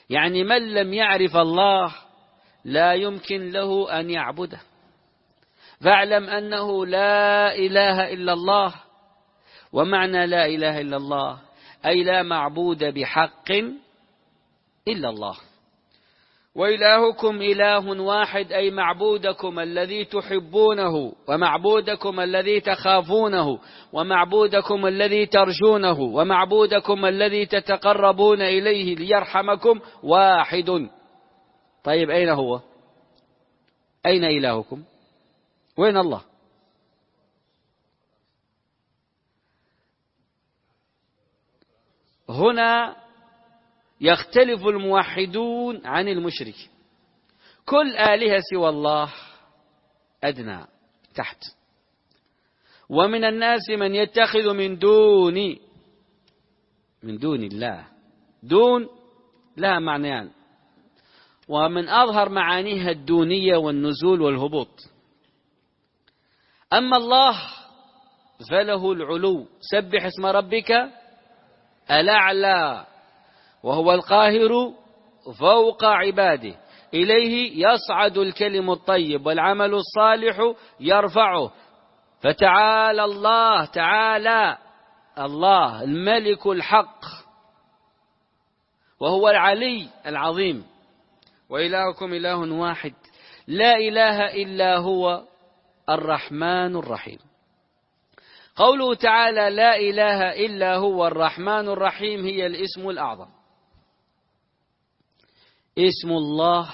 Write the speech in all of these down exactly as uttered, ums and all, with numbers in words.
يعني من لم يعرف الله لا يمكن له أن يعبده. فاعلم أنه لا إله إلا الله. ومعنى لا إله إلا الله أي لا معبود بحق إلا الله. وإلهكم إله واحد أي معبودكم الذي تحبونه، ومعبودكم الذي تخافونه، ومعبودكم الذي ترجونه، ومعبودكم الذي تتقربون إليه ليرحمكم واحد. طيب أين هو؟ أين إلهكم؟ وين الله؟ هنا يختلف الموحدون عن المشرك. كل آلهة سوى الله أدنى تحت. ومن الناس من يتخذ من دون من دون الله، دون لها معنيان، ومن أظهر معانيها الدونية والنزول والهبوط. أما الله فله العلو، سبح اسم ربك الأعلى، وهو القاهر فوق عباده، إليه يصعد الكلم الطيب والعمل الصالح يرفعه. فتعالى الله، تعالى الله الملك الحق، وهو العلي العظيم. وإلهكم إله واحد لا إله إلا هو الرحمن الرحيم. قوله تعالى لا إله إلا هو الرحمن الرحيم هي الاسم الأعظم، اسم الله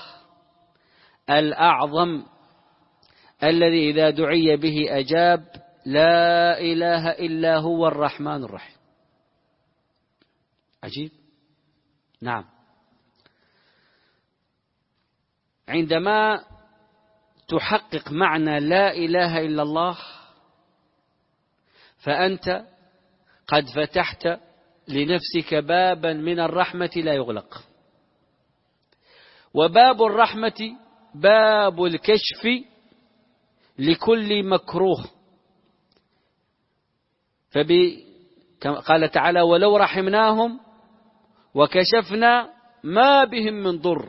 الأعظم الذي إذا دعي به أجاب. لا إله إلا هو الرحمن الرحيم. عجيب. نعم. عندما تحقق معنى لا إله إلا الله فأنت قد فتحت لنفسك بابا من الرحمة لا يغلق. وباب الرحمة باب الكشف لكل مكروه. فقال تعالى ولو رحمناهم وكشفنا ما بهم من ضر.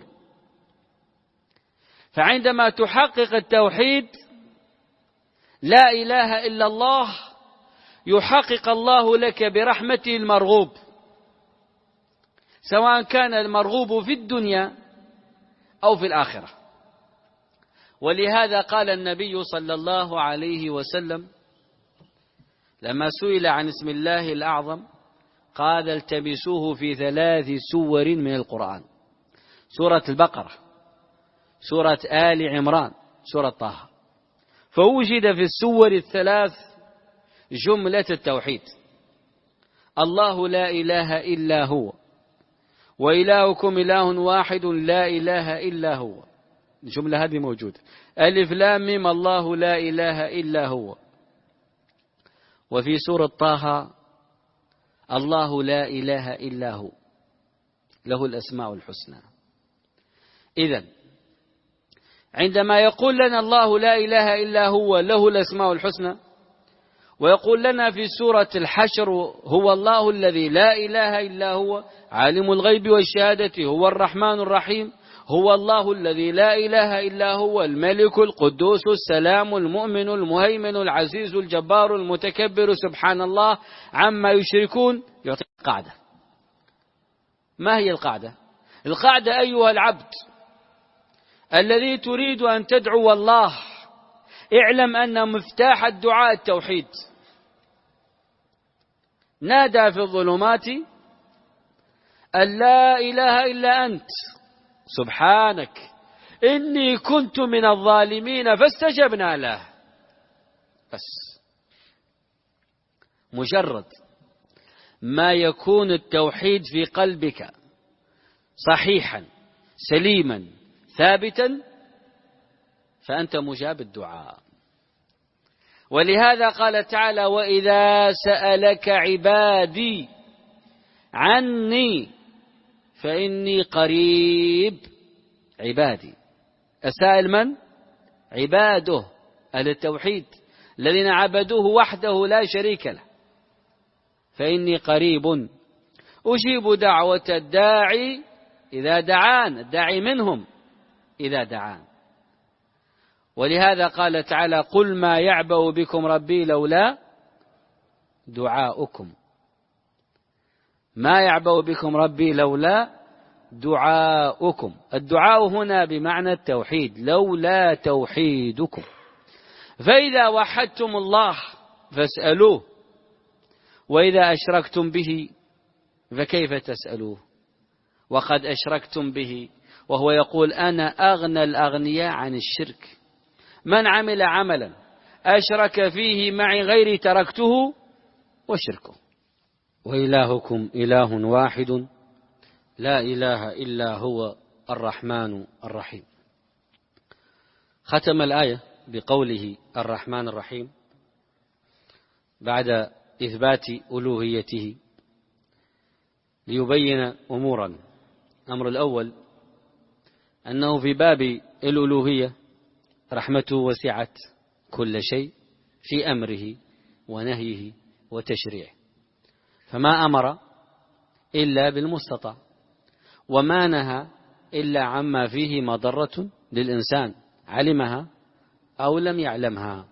فعندما تحقق التوحيد لا إله إلا الله يحقق الله لك برحمته المرغوب، سواء كان المرغوب في الدنيا أو في الآخرة. ولهذا قال النبي صلى الله عليه وسلم لما سئل عن اسم الله الأعظم قال التمسوه في ثلاث سور من القرآن: سورة البقرة، سورة آل عمران، سورة طه. فوجد في السور الثلاث جملة التوحيد: الله لا إله إلا هو، وإلهكم إله واحد لا إله إلا هو. الجملة هذه موجودة: ألف لام ميم الله لا إله إلا هو. وفي سورة طه الله لا إله إلا هو له الأسماء الحسنى. إذن عندما يقول لنا الله لا إله إلا هو له الأسماء الحسنى، ويقول لنا في سورة الحشر هو الله الذي لا إله إلا هو عالم الغيب والشهادة هو الرحمن الرحيم، هو الله الذي لا إله إلا هو الملك القدوس السلام المؤمن المهيمن العزيز الجبار المتكبر سبحان الله عما يشركون، يعطي قاعدة. ما هي القاعدة؟ القاعدة أيها العبد الذي تريد أن تدعو الله، اعلم أن مفتاح الدعاء التوحيد. نادى في الظلمات أن لا إله إلا أنت سبحانك إني كنت من الظالمين فاستجبنا له. بس مجرد ما يكون التوحيد في قلبك صحيحا سليما ثابتا فأنت مجاب الدعاء. ولهذا قال تعالى وإذا سألك عبادي عني فإني قريب. عبادي السائل من؟ عباده أهل التوحيد الذين عبدوه وحده لا شريك له. فإني قريب أجيب دعوة الداعي إذا دعان، الداعي منهم إذا دعان. ولهذا قال تعالى: قل ما يعبأ بكم ربي لولا دعاؤكم. ما يعبأ بكم ربي لولا دعاؤكم. الدعاء هنا بمعنى التوحيد، لولا توحيدكم. فإذا وحدتم الله فاسألوه، وإذا أشركتم به فكيف تسألوه وقد أشركتم به وهو يقول: أنا أغنى الأغنياء عن الشرك. من عمل عملا أشرك فيه معي غيري تركته وشركه. وإلهكم إله واحد لا إله إلا هو الرحمن الرحيم. ختم الآية بقوله الرحمن الرحيم بعد إثبات ألوهيته ليبين أمورا. الأمر الأول أنه في باب الألوهية رحمته وسعت كل شيء في أمره ونهيه وتشريعه، فما أمر إلا بالمستطاع، وما نهى إلا عما فيه مضرة للإنسان علمها أو لم يعلمها.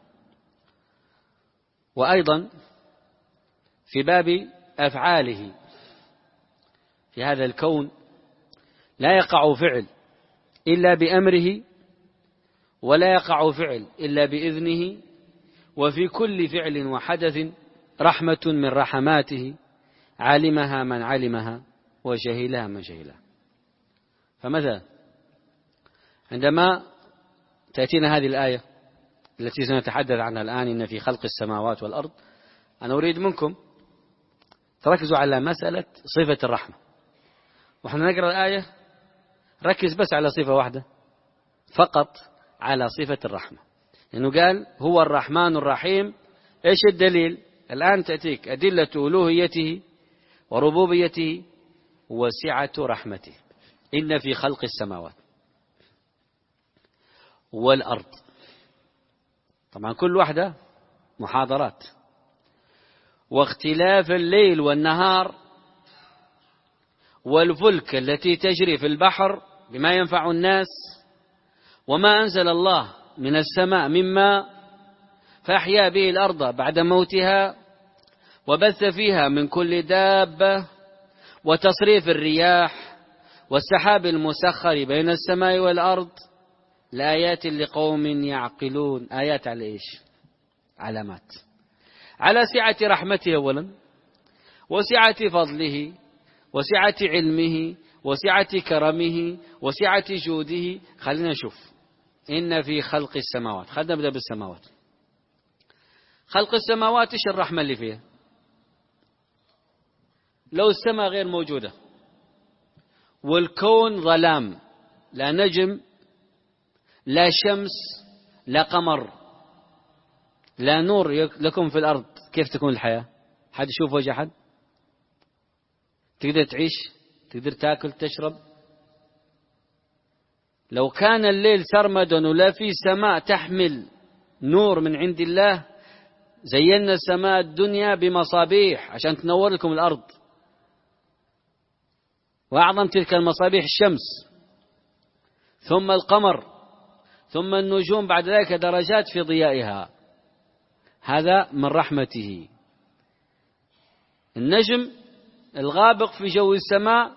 وأيضا في باب أفعاله في هذا الكون لا يقع فعل إلا بأمره، ولا يقع فعل إلا بإذنه، وفي كل فعل وحدث رحمة من رحماته علمها من علمها وجهلها من جهلها. فمثلا عندما تأتينا هذه الآية التي سنتحدث عنها الآن: إن في خلق السماوات والأرض، أنا أريد منكم تركزوا على مسألة صفة الرحمة. وحنا نقرأ الآية ركز بس على صفة واحدة فقط، على صفة الرحمة، لأنه قال هو الرحمن الرحيم. إيش الدليل؟ الآن تأتيك أدلة ألوهيته وربوبيته وسعة رحمته. إن في خلق السماوات والأرض، طبعا كل واحدة محاضرات. واختلاف الليل والنهار والفلك التي تجري في البحر بما ينفع الناس، وما أنزل الله من السماء من ماء فأحيا به الأرض بعد موتها وبث فيها من كل دابة، وتصريف الرياح والسحاب المسخر بين السماء والأرض لآيات لقوم يعقلون. آيات على إيش؟ علامات على سعة رحمته أولا، وسعة فضله، وسعة علمه، وسعة كرمه، وسعة جوده. خلينا نشوف. إن في خلق السماوات، خلينا نبدأ بالسماوات. خلق السماوات إيش الرحمة اللي فيها؟ لو السماء غير موجودة والكون ظلام، لا نجم لا شمس لا قمر لا نور لكم في الأرض، كيف تكون الحياة؟ حد يشوف وجه حد؟ تقدر تعيش؟ تقدر تأكل تشرب؟ لو كان الليل سرمدا ولا في سماء تحمل نور من عند الله، زينا السماء الدنيا بمصابيح عشان تنور لكم الأرض، وأعظم تلك المصابيح الشمس، ثم القمر، ثم النجوم بعد ذلك درجات في ضيائها. هذا من رحمته. النجم الغابق في جو السماء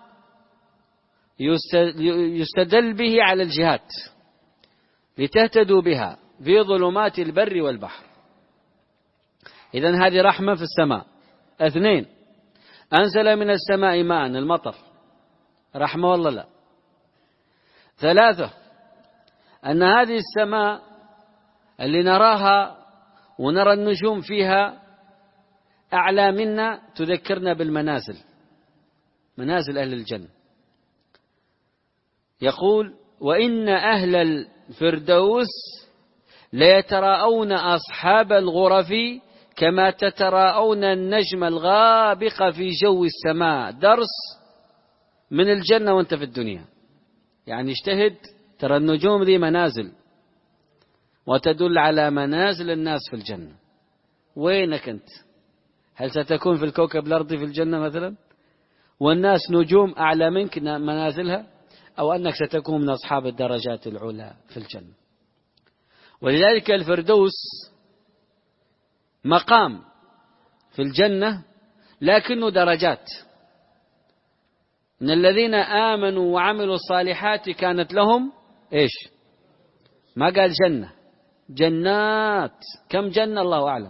يستدل به على الجهات لتهتدوا بها في ظلمات البر والبحر. إذن هذه رحمة في السماء. اثنين، أنزل من السماء ماء، المطر، رحمة والله لا. ثلاثة، أن هذه السماء اللي نراها ونرى النجوم فيها أعلى منا تذكرنا بالمنازل، منازل أهل الجنة. يقول: وإن أهل الفردوس ليتراءون أصحاب الغرف كما تتراءون النجم الغابق في جو السماء. درس من الجنة وانت في الدنيا، يعني اجتهد، ترى النجوم ذي منازل وتدل على منازل الناس في الجنة. وينك أنت؟ هل ستكون في الكوكب الأرضي في الجنة مثلا والناس نجوم أعلى منك منازلها؟ أو أنك ستكون من أصحاب الدرجات العلى في الجنة. ولذلك الفردوس مقام في الجنة لكنه درجات. إن الذين آمنوا وعملوا الصالحات كانت لهم إيش؟ ما قال جنة، جنات. كم جنة الله أعلم.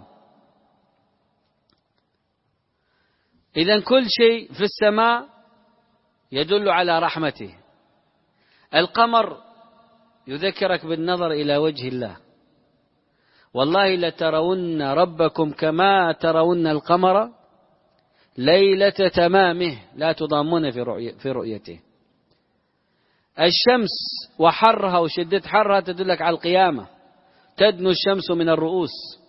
إذن كل شيء في السماء يدل على رحمته. القمر يذكرك بالنظر إلى وجه الله. والله لترون ربكم كما ترون القمر ليلة تمامه لا تضامون في رؤيته. الشمس وحرها وشدة حرها تدلك على القيامة، تدنو الشمس من الرؤوس.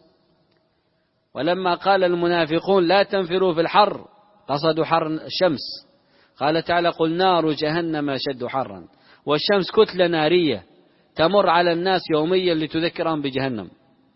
ولما قال المنافقون لا تنفروا في الحر قصدوا حر الشمس، قال تعالى قل نار جهنم أشد حرا. والشمس كتلة نارية تمر على الناس يوميا لتذكرهم بجهنم.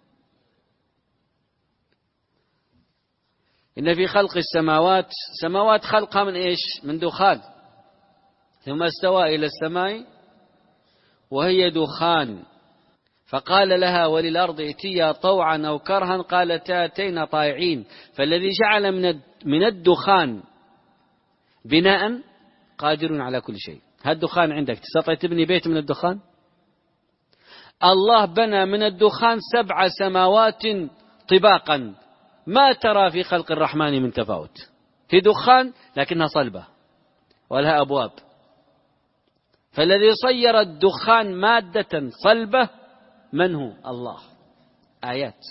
إن في خلق السماوات، سماوات خلقها من إيش؟ من دخان، ثم استوى إلى السماء وهي دخان، فقال لها وللأرض ائتيا طوعا أو كرها قالتا أتينا طائعين. فالذي جعل من من الدخان بناء قادر على كل شيء. هالدخان عندك تستطيع تبني بيت من الدخان؟ الله بنى من الدخان سبع سماوات طباقا، ما ترى في خلق الرحمن من تفاوت. في دخان لكنها صلبة ولها أبواب. فالذي صير الدخان مادة صلبة من هو؟ الله. آيات.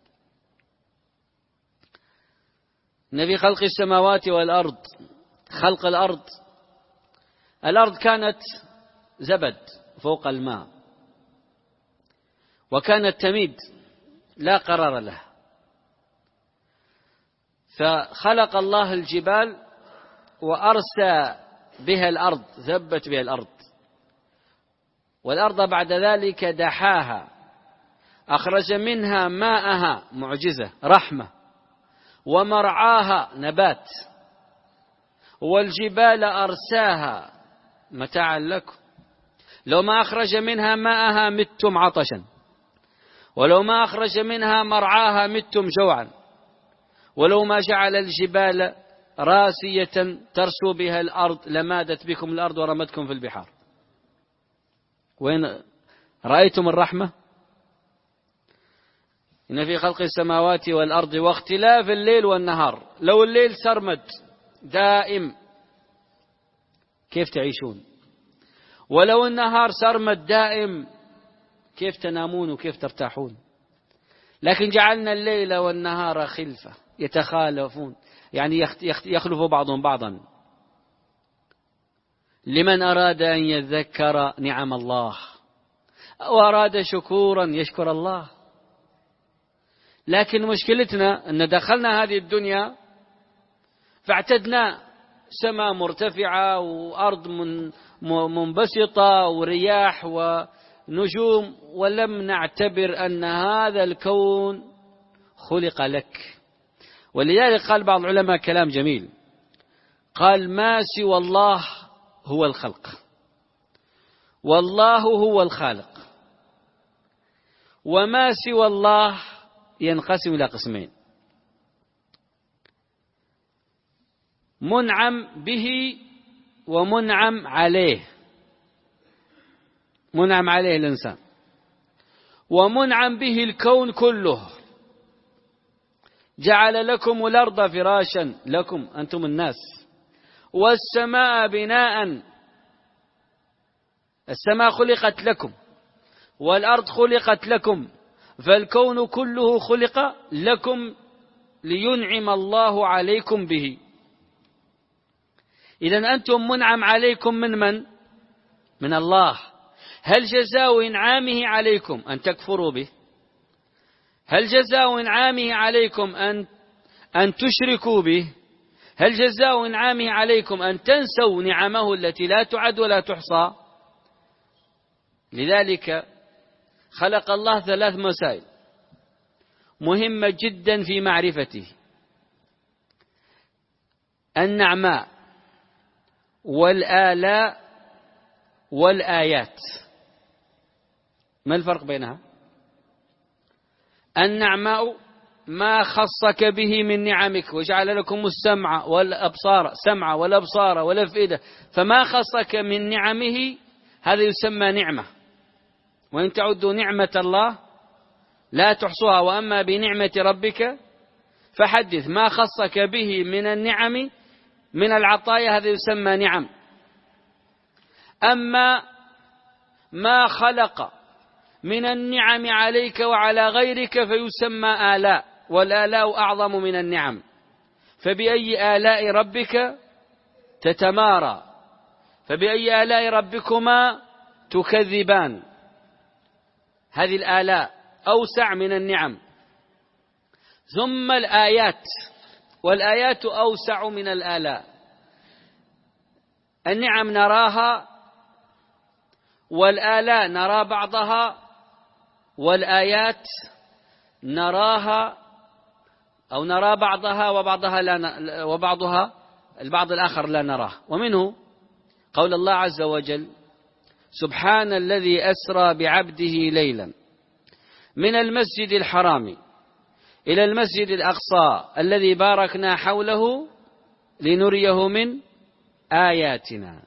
نبي خلق السماوات والأرض. خلق الأرض، الأرض كانت زبد فوق الماء، وكانت تميد لا قرار لها، فخلق الله الجبال وأرسى بها الأرض، ثبت بها الأرض. والأرض بعد ذلك دحاها، أخرج منها ماءها، معجزة رحمة، ومرعاها نبات، والجبال أرساها متاعا لكم. لو ما أخرج منها ماءها متم عطشا، ولو ما أخرج منها مرعاها متم جوعا، ولو ما جعل الجبال راسية ترسو بها الأرض لمادت بكم الأرض ورمتكم في البحار. وين رأيتم الرحمة؟ إن في خلق السماوات والأرض واختلاف الليل والنهار. لو الليل سرمد دائم كيف تعيشون؟ ولو النهار سرمد دائم كيف تنامون وكيف ترتاحون؟ لكن جعلنا الليل والنهار خلفة يتخالفون، يعني يخلف بعضهم بعضا. لمن أراد أن يذكر نعم الله أو أراد شكورا يشكر الله. لكن مشكلتنا أن دخلنا هذه الدنيا فاعتدنا سماء مرتفعة وأرض منبسطة ورياح ونجوم، ولم نعتبر أن هذا الكون خلق لك. ولذلك قال بعض العلماء كلام جميل، قال ما سوى الله هو الخلق، والله هو الخالق، وما سوى الله ينقسم إلى قسمين: منعم به ومنعم عليه. منعم عليه الإنسان، ومنعم به الكون كله. جعل لكم الأرض فراشا، لكم أنتم الناس، والسماء بناء. السماء خلقت لكم والأرض خلقت لكم، فالكون كله خلق لكم لينعم الله عليكم به. إذن أنتم منعم عليكم من من؟ من الله. هل جزاء إنعامه عليكم أن تكفروا به؟ هل جزاء إنعامه عليكم أن أن تشركوا به؟ هل جزاء إنعامه عليكم أن تنسوا نعمه التي لا تعد ولا تحصى؟ لذلك خلق الله ثلاث مسائل مهمة جدا في معرفته: النعماء والآلاء والآيات. ما الفرق بينها؟ النعماء ما خصك به من نعمك، وجعل لكم السمع والأبصار سمع والأبصار والأفئدة، فما خصك من نعمه هذا يسمى نعمة. وإن تعدوا نعمة الله لا تحصوها، وأما بنعمة ربك فحدث. ما خصك به من النعم من العطايا هذا يسمى نعم. أما ما خلق من النعم عليك وعلى غيرك فيسمى آلاء، والآلاء أعظم من النعم. فبأي آلاء ربك تتمارى؟ فبأي آلاء ربكما تكذبان؟ هذه الآلاء أوسع من النعم. ثم الآيات، والآيات أوسع من الآلاء. النعم نراها، والآلاء نرى بعضها، والآيات نراها أو نرى بعضها وبعضها لا ن... وبعضها البعض الآخر لا نراه. ومنه قول الله عز وجل: سبحان الذي أسرى بعبده ليلا من المسجد الحرام إلى المسجد الأقصى الذي باركنا حوله لنريه من آياتنا.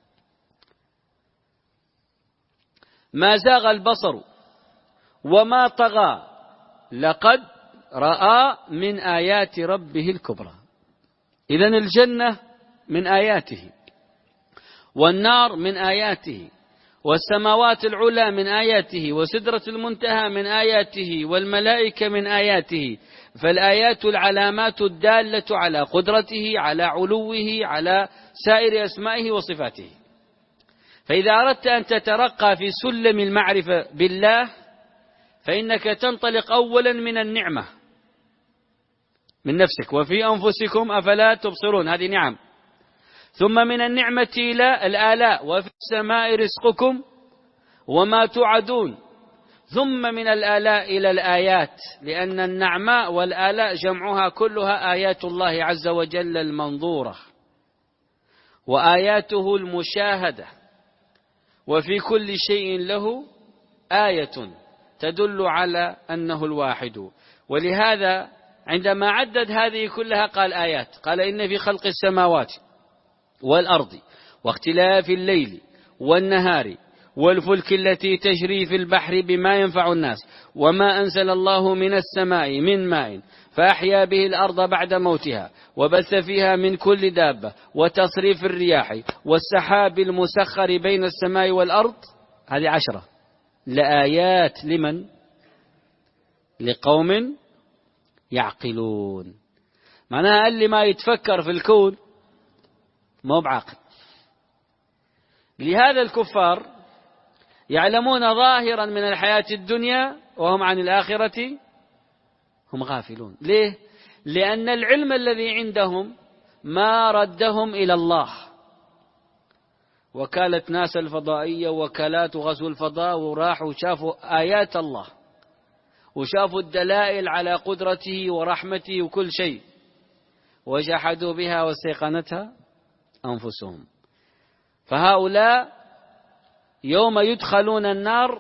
ما زاغ البصر وما طغى لقد رأى من آيات ربه الكبرى. إذن الجنة من آياته، والنار من آياته، والسماوات العلى من آياته، وسدرة المنتهى من آياته، والملائكة من آياته. فالآيات العلامات الدالة على قدرته، على علوه، على سائر أسمائه وصفاته. فإذا أردت أن تترقى في سلم المعرفة بالله فإنك تنطلق أولا من النعمة، من نفسك. وفي أنفسكم أفلا تبصرون، هذه نعم. ثم من النعمة إلى الآلاء: وفي السماء رزقكم وما توعدون. ثم من الآلاء إلى الآيات، لأن النعماء والآلاء جمعها كلها آيات الله عز وجل المنظورة، وآياته المشاهدة. وفي كل شيء له آية تدل على أنه الواحد. ولهذا عندما عدد هذه كلها قال آيات. قال: إن في خلق السماوات والأرض واختلاف الليل والنهار والفلك التي تجري في البحر بما ينفع الناس وما أنزل الله من السماء من ماء فأحيا به الأرض بعد موتها وبث فيها من كل دابة وتصريف الرياح والسحاب المسخر بين السماء والأرض. هذه عشرة لآيات لمن؟ لقوم يعقلون. معناها اللي ما يتفكر في الكون ما هو بعقل. لهذا الكفار يعلمون ظاهرا من الحياة الدنيا وهم عن الآخرة هم غافلون. ليه؟ لأن العلم الذي عندهم ما ردهم إلى الله. وكالة ناسا الفضائية وكالات غزو الفضاء وراحوا شافوا آيات الله وشافوا الدلائل على قدرته ورحمته وكل شيء، وجحدوا بها واستيقنتها أنفسهم. فهؤلاء يوم يدخلون النار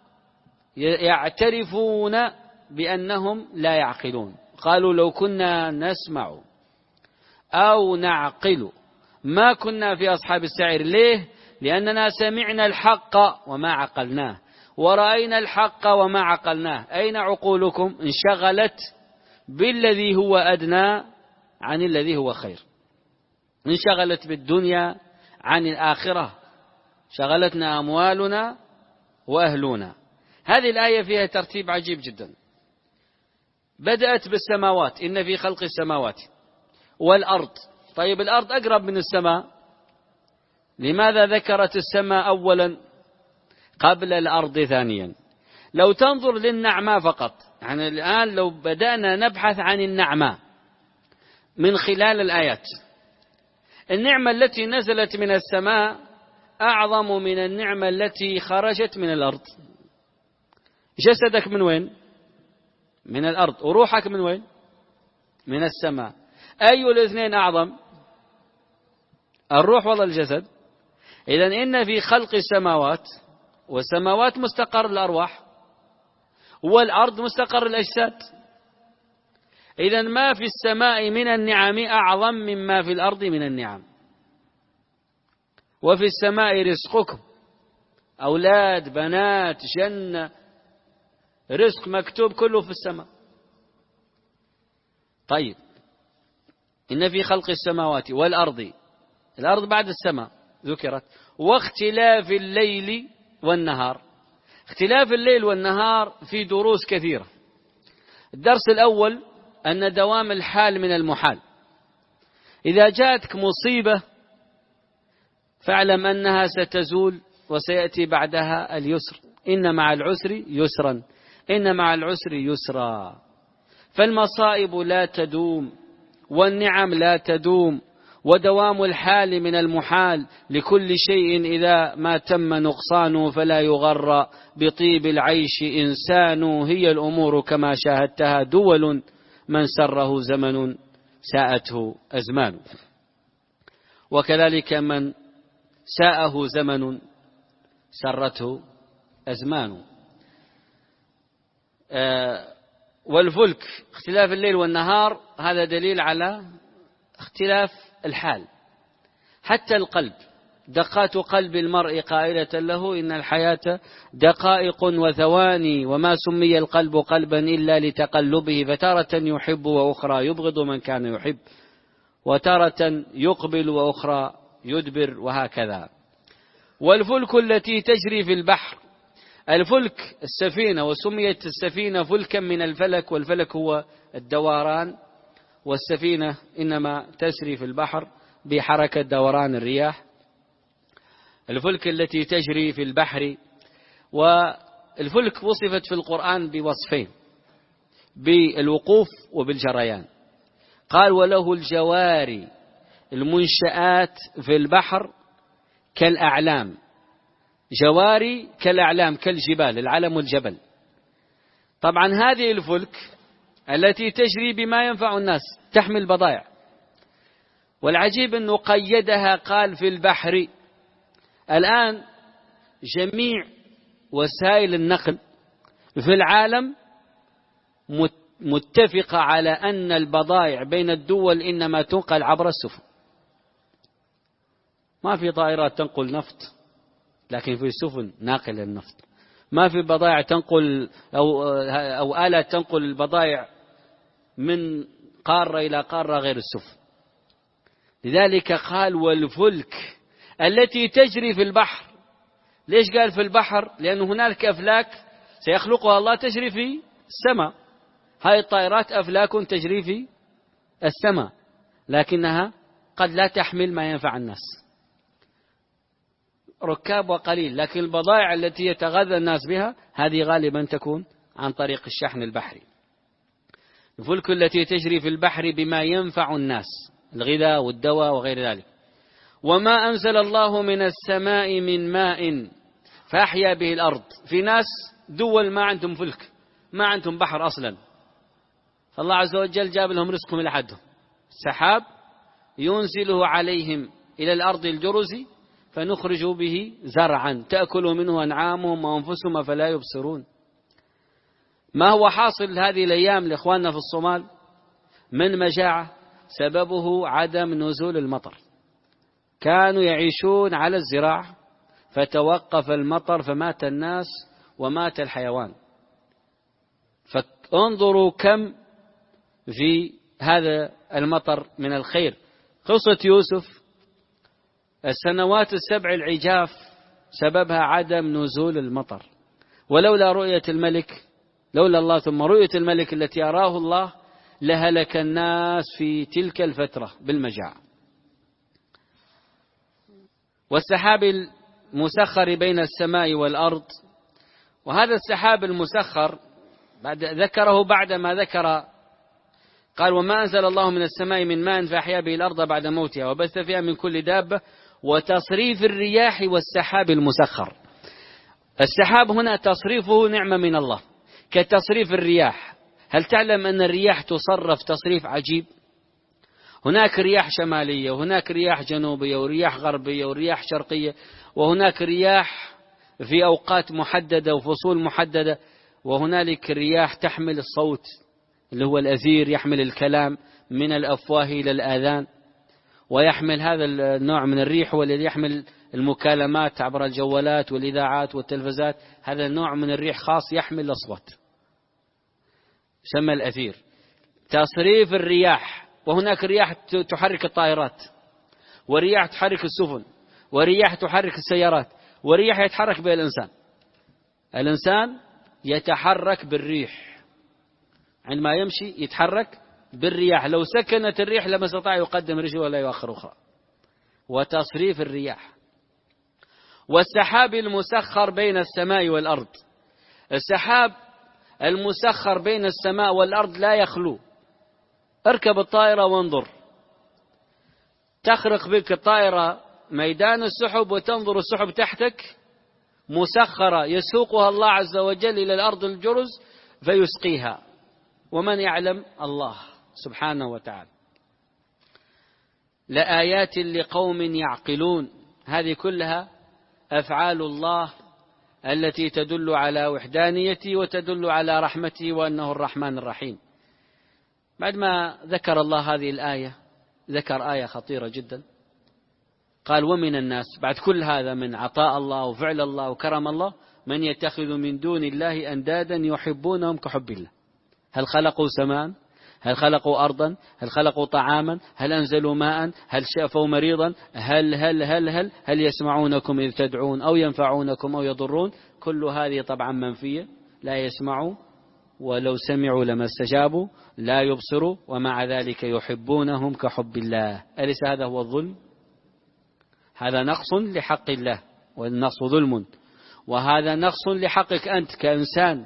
يعترفون بأنهم لا يعقلون. قالوا: لو كنا نسمع أو نعقل ما كنا في أصحاب السعير. ليه؟ لأننا سمعنا الحق وما عقلناه، ورأينا الحق وما عقلناه. أين عقولكم؟ انشغلت بالذي هو أدنى عن الذي هو خير، انشغلت بالدنيا عن الآخرة، شغلتنا أموالنا وأهلنا. هذه الآية فيها ترتيب عجيب جدا. بدأت بالسماوات: إن في خلق السماوات والأرض. طيب الأرض أقرب من السماء، لماذا ذكرت السماء أولا قبل الأرض ثانيا؟ لو تنظر للنعماء فقط، يعني الآن لو بدأنا نبحث عن النعماء من خلال الآيات، النعمة التي نزلت من السماء أعظم من النعمة التي خرجت من الأرض. جسدك من وين؟ من الأرض. وروحك من وين؟ من السماء. أي الاثنين أعظم، الروح ولا الجسد؟ إذن إن في خلق السماوات، والسماوات مستقر الأرواح، والأرض مستقر الأجساد. إذن ما في السماء من النعم أعظم مما في الأرض من النعم. وفي السماء رزقكم، أولاد، بنات، جنة، رزق مكتوب كله في السماء. طيب، إن في خلق السماوات والأرض، الأرض بعد السماء ذكرت، واختلاف الليل والنهار. اختلاف الليل والنهار في دروس كثيرة. الدرس الأول أن دوام الحال من المحال. إذا جاءتك مصيبة فاعلم أنها ستزول وسيأتي بعدها اليسر. إن مع العسر يسرا، إن مع العسر يسرا. فالمصائب لا تدوم، والنعم لا تدوم، ودوام الحال من المحال. لكل شيء إذا ما تم نقصانه فلا يغر بطيب العيش إنسان. هي الأمور كما شاهدتها دول، من سره زمن ساءته أزمان. وكذلك من ساءه زمن سرته أزمان. آه والفلك، اختلاف الليل والنهار، هذا دليل على اختلاف الحال. حتى القلب، دقات قلب المرء قائلة له إن الحياة دقائق وثواني، وما سمي القلب قلبا إلا لتقلبه، فتارة يحب وأخرى يبغض من كان يحب، وتارة يقبل وأخرى يدبر، وهكذا. والفلك التي تجري في البحر، الفلك السفينة، وسميت السفينة فلكا من الفلك، والفلك هو الدوران، والسفينة إنما تسري في البحر بحركة دوران الرياح. الفلك التي تجري في البحر. والفلك وصفت في القرآن بوصفين، بالوقوف وبالجريان. قال وله الجواري المنشآت في البحر كالأعلام. جواري كالأعلام، كالجبال، العلم والجبل. طبعا هذه الفلك التي تجري بما ينفع الناس، تحمل بضائع. والعجيب أنه قيدها، قال في البحر. الآن جميع وسائل النقل في العالم متفقة على أن البضائع بين الدول إنما تنقل عبر السفن. ما في طائرات تنقل نفط، لكن في سفن ناقل النفط. ما في بضائع تنقل أو, أو آلة تنقل البضائع من قارة إلى قارة غير السفن. لذلك قال والفلك التي تجري في البحر. ليش قال في البحر؟ لأن هنالك أفلاك سيخلقها الله تجري في السماء. هاي الطائرات أفلاك تجري في السماء، لكنها قد لا تحمل ما ينفع الناس، ركاب وقليل. لكن البضائع التي يتغذى الناس بها هذه غالبا تكون عن طريق الشحن البحري. الفلك التي تجري في البحر بما ينفع الناس، الغذاء والدواء وغير ذلك. وما أنزل الله من السماء من ماء فأحيا به الأرض. في ناس دول ما عندهم فلك، ما عندهم بحر أصلا، فالله عز وجل جاب لهم رزقهم إلى حدهم. سحاب ينزله عليهم إلى الأرض الجرز فنخرج به زرعا تأكل منه أنعامهم وأنفسهم فلا يبصرون. ما هو حاصل هذه الأيام لإخواننا في الصومال من مجاعة؟ سببه عدم نزول المطر. كانوا يعيشون على الزراعة فتوقف المطر فمات الناس ومات الحيوان. فانظروا كم في هذا المطر من الخير. قصة يوسف السنوات السبع العجاف سببها عدم نزول المطر، ولولا رؤية الملك، لولا الله ثم رؤية الملك التي أراه الله لهلك الناس في تلك الفترة بالمجاعة. والسحاب المسخر بين السماء والأرض، وهذا السحاب المسخر بعد ذكره بعدما ذكر قال وما أنزل الله من السماء من ماء فأحيا به الأرض بعد موتها وبث فيها من كل دابة وتصريف الرياح والسحاب المسخر. السحاب هنا تصريفه نعمة من الله كتصريف الرياح. هل تعلم أن الرياح تصرف تصريف عجيب؟ هناك رياح شمالية، وهناك رياح جنوبية، ورياح غربية، ورياح شرقية، وهناك رياح في أوقات محددة وفصول محددة، وهنالك رياح تحمل الصوت اللي هو الأثير، يحمل الكلام من الأفواه إلى الآذان، ويحمل هذا النوع من الريح هو الذي يحمل المكالمات عبر الجوالات والإذاعات والتلفزات. هذا النوع من الريح خاص يحمل الأصوات، يسمى الأثير. تصريف الرياح، وهناك رياح تحرك الطائرات، ورياح تحرك السفن، ورياح تحرك السيارات، ورياح يتحرك بها الإنسان. الإنسان يتحرك بالريح، عندما يمشي يتحرك بالرياح، لو سكنت الريح لما استطاع يقدم رجله ولا يؤخر أخرى. وتصريف الرياح. والسحاب المسخر بين السماء والأرض. السحاب المسخر بين السماء والأرض لا يخلو. اركب الطائرة وانظر، تخرق بك الطائرة ميدان السحب وتنظر السحب تحتك مسخرة، يسوقها الله عز وجل إلى الأرض الجرز فيسقيها. ومن يعلم؟ الله سبحانه وتعالى. لآيات لقوم يعقلون. هذه كلها أفعال الله التي تدل على وحدانيته وتدل على رحمته وأنه الرحمن الرحيم. بعد ما ذكر الله هذه الآية ذكر آية خطيرة جدا، قال ومن الناس، بعد كل هذا من عطاء الله وفعل الله وكرم الله، من يتخذ من دون الله أندادا يحبونهم كحب الله. هل خلقوا سماء؟ هل خلقوا أرضا؟ هل خلقوا طعاما؟ هل أنزلوا ماء؟ هل شافوا مريضا؟ هل هل هل هل هل يسمعونكم إذ تدعون أو ينفعونكم أو يضرون؟ كل هذه طبعا منفية، لا يسمعوا، ولو سمعوا لما استجابوا، لا يبصروا، ومع ذلك يحبونهم كحب الله. أليس هذا هو الظلم؟ هذا نقص لحق الله، والنقص ظلم، وهذا نقص لحقك أنت كإنسان.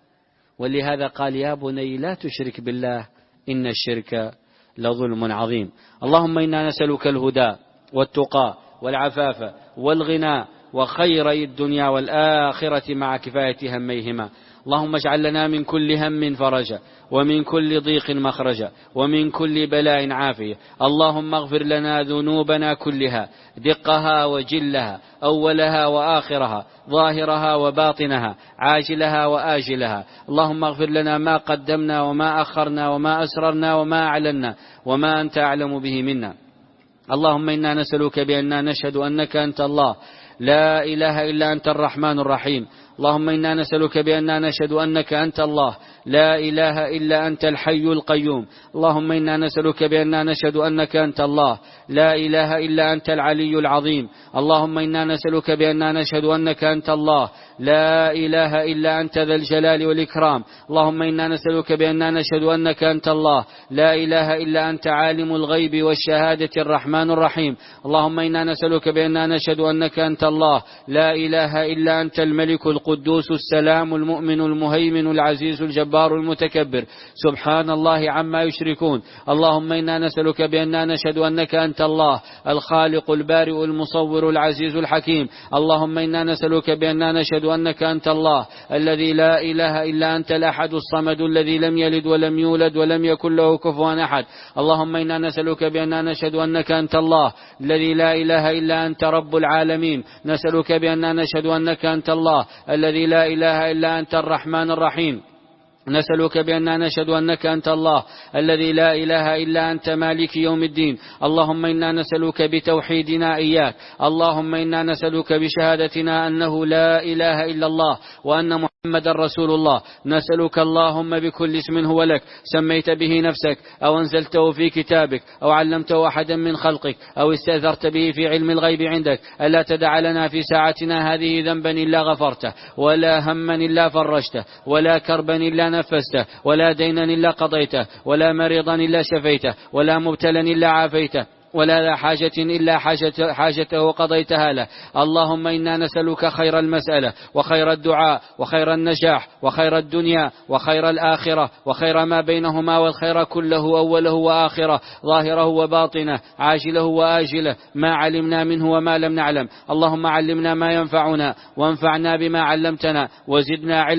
ولهذا قال يا بني لا تشرك بالله إن الشرك لظلم عظيم. اللهم إنا نسألك الهدى والتقى والعفاف والغنى وخيري الدنيا والآخرة مع كفاية هميهما. اللهم اجعل لنا من كل هم فرجا، ومن كل ضيق مخرجا، ومن كل بلاء عافية. اللهم اغفر لنا ذنوبنا كلها، دقها وجلها، أولها وآخرها، ظاهرها وباطنها، عاجلها وآجلها. اللهم اغفر لنا ما قدمنا وما أخرنا وما أسررنا وما أعلنا وما أنت أعلم به منا. اللهم إنا نسألك بأننا نشهد أنك أنت الله لا إله إلا أنت الرحمن الرحيم. اللهم إنا نسألك بأننا نشهد أنك أنت الله لا إله إلا أنت الحي القيوم. اللهم إنا نسألك بأننا نشهد أنك أنت الله لا إله إلا أنت العلي العظيم. اللهم إنا نسألك بأننا نشهد أنك أنت الله لا إله إلا أنت ذا الجلال والإكرام. اللهم إنا نسألك بأننا نشهد أنك أنت الله لا إله إلا أنت عالم الغيب والشهادة الرحمن الرحيم. اللهم إنا نسألك بأننا نشهد أنك أنت الله لا إله إلا أنت الملك القدوس السلام المؤمن المهيمن العزيز الجبار المتكبر سبحان الله عما يشركون. اللهم إنا نسألك بأننا نشهد أنك أنت الله الخالق البارئ المصور العزيز الحكيم. اللهم إنا نسألك بأننا نشهد أنك أنت الله الذي لا إله إلا أنت الأحد الصمد الذي لم يلد ولم يولد ولم يكن له كفوا أحد. اللهم إنا نسألك بأننا نشهد أنك أنت الله الذي لا إله إلا أنت رب العالمين. نسألك بأننا نشهد أنك أنت الله الذي لا إله إلا أنت الرحمن الرحيم. نسألك بأننا نشهد أنك أنت الله الذي لا إله إلا أنت مالك يوم الدين. اللهم إنا نسألك بتوحيدنا إياك. اللهم إنا نسألك بشهادتنا أنه لا إله إلا الله وأن محمد رسول الله. نسألك اللهم بكل اسم هو لك سميت به نفسك أو أنزلته في كتابك أو علمته أحدا من خلقك أو استأثرت به في علم الغيب عندك ألا تدع لنا في ساعتنا هذه ذنبا إلا غفرته، ولا هما إلا فرجته، ولا كربا إلا نفسته، ولا دينا إلا قضيته، ولا مريضا إلا شفيته، ولا مبتلا إلا عافيته، ولا ذا حاجة إلا حاجة حاجته قضيتها له. اللهم إنا نسألك خير المسألة وخير الدعاء وخير النجاح وخير الدنيا وخير الآخرة وخير ما بينهما، والخير كله أوله وآخره ظاهره وباطنه عاجله وآجله ما علمنا منه وما لم نعلم. اللهم علمنا ما ينفعنا وانفعنا بما علمتنا وزدنا علما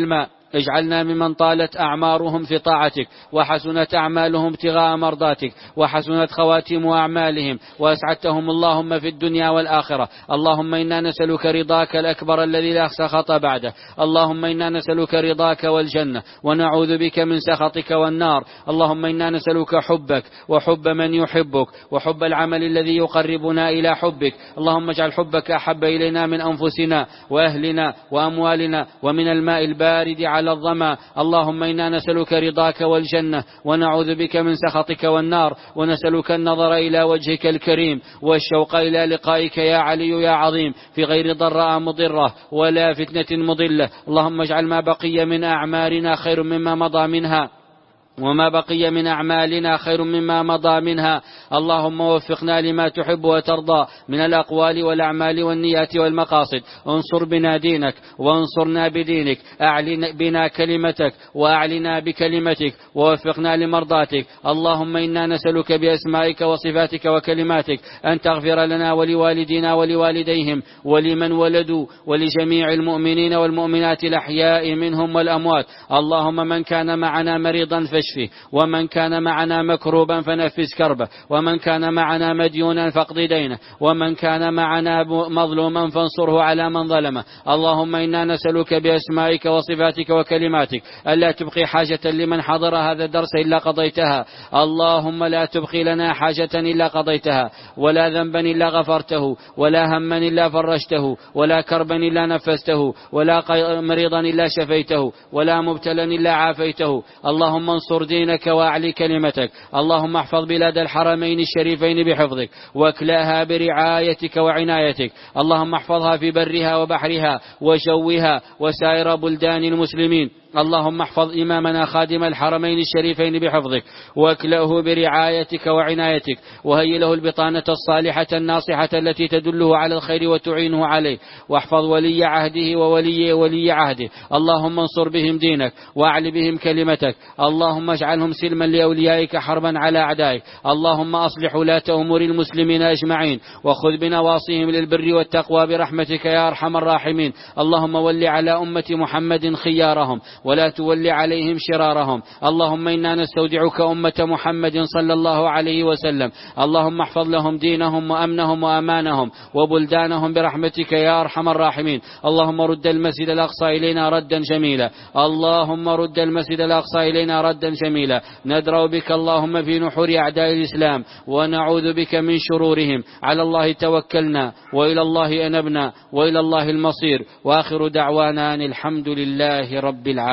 اجعلنا ممن طالت أعمارهم في طاعتك وحسنت أعمالهم ابتغاء مرضاتك وحسنت خواتم أعمالهم وأسعدتهم اللهم في الدنيا والآخرة. اللهم إنا نسألك رضاك الأكبر الذي لا سخط بعده. اللهم إنا نسألك رضاك والجنة ونعوذ بك من سخطك والنار. اللهم إنا نسألك حبك وحب من يحبك وحب العمل الذي يقربنا إلى حبك. اللهم اجعل حبك أحب إلينا من أنفسنا وأهلنا وأموالنا ومن الماء البارد على الظما. اللهم إنا نسألك رضاك والجنة ونعوذ بك من سخطك والنار، ونسألك النظر إلى وجهك الكريم والشوق إلى لقائك يا علي يا عظيم في غير ضراء مضرة ولا فتنة مضلة. اللهم اجعل ما بقي من أعمارنا خير مما مضى منها وما بقي من أعمالنا خير مما مضى منها. اللهم وفقنا لما تحب وترضى من الأقوال والأعمال والنيات والمقاصد. انصر بنا دينك وانصرنا بدينك. أعلن بنا كلمتك وأعلنا بكلمتك ووفقنا لمرضاتك. اللهم إنا نسألك بأسمائك وصفاتك وكلماتك أن تغفر لنا ولوالدينا ولوالديهم ولمن ولدوا ولجميع المؤمنين والمؤمنات الأحياء منهم والأموات. اللهم من كان معنا مريضا فاشفه، ومن كان معنا مكروبا فنفس كربه، ومن كان معنا مديونا فاقض دينه، ومن كان معنا مظلوما فانصره على من ظلمه. اللهم إنا نسألك بأسمائك وصفاتك وكلماتك ألا تبقي حاجة لمن حضر هذا الدرس إلا قضيتها. اللهم لا تبقي لنا حاجة إلا قضيتها، ولا ذنبا إلا غفرته، ولا هما إلا فرجته، ولا كربا إلا نفسته، ولا مريضا إلا شفيته، ولا مبتلا إلا عافيته. اللهم انصر دينك وأعلي كلمتك. اللهم احفظ بلاد الحرمين الشريفين بحفظك واكلاها برعايتك وعنايتك. اللهم احفظها في برها وبحرها وجوها وسائر بلدان المسلمين. اللهم احفظ إمامنا خادم الحرمين الشريفين بحفظك واكله برعايتك وعنايتك، وهي له البطانة الصالحة الناصحة التي تدله على الخير وتعينه عليه. واحفظ ولي عهده وولي ولي عهده. اللهم انصر بهم دينك واعل بهم كلمتك. اللهم اجعلهم سلما لأوليائك حربا على أعدائك. اللهم أصلح ولاة أمور المسلمين أجمعين وخذ بنواصيهم للبر والتقوى برحمتك يا أرحم الراحمين. اللهم ول على أمة محمد خيارهم ولا تولي عليهم شرارهم. اللهم إنا نستودعك أمة محمد صلى الله عليه وسلم. اللهم احفظ لهم دينهم وأمنهم وأمانهم وبلدانهم برحمتك يا أرحم الراحمين. اللهم رد المسجد الأقصى إلينا ردا جميلا. اللهم رد المسجد الأقصى إلينا ردا جميلا. ندرأ بك اللهم في نحور أعداء الإسلام ونعوذ بك من شرورهم. على الله توكلنا وإلى الله أنبنا وإلى الله المصير. وآخر دعوانا أن الحمد لله رب العالمين.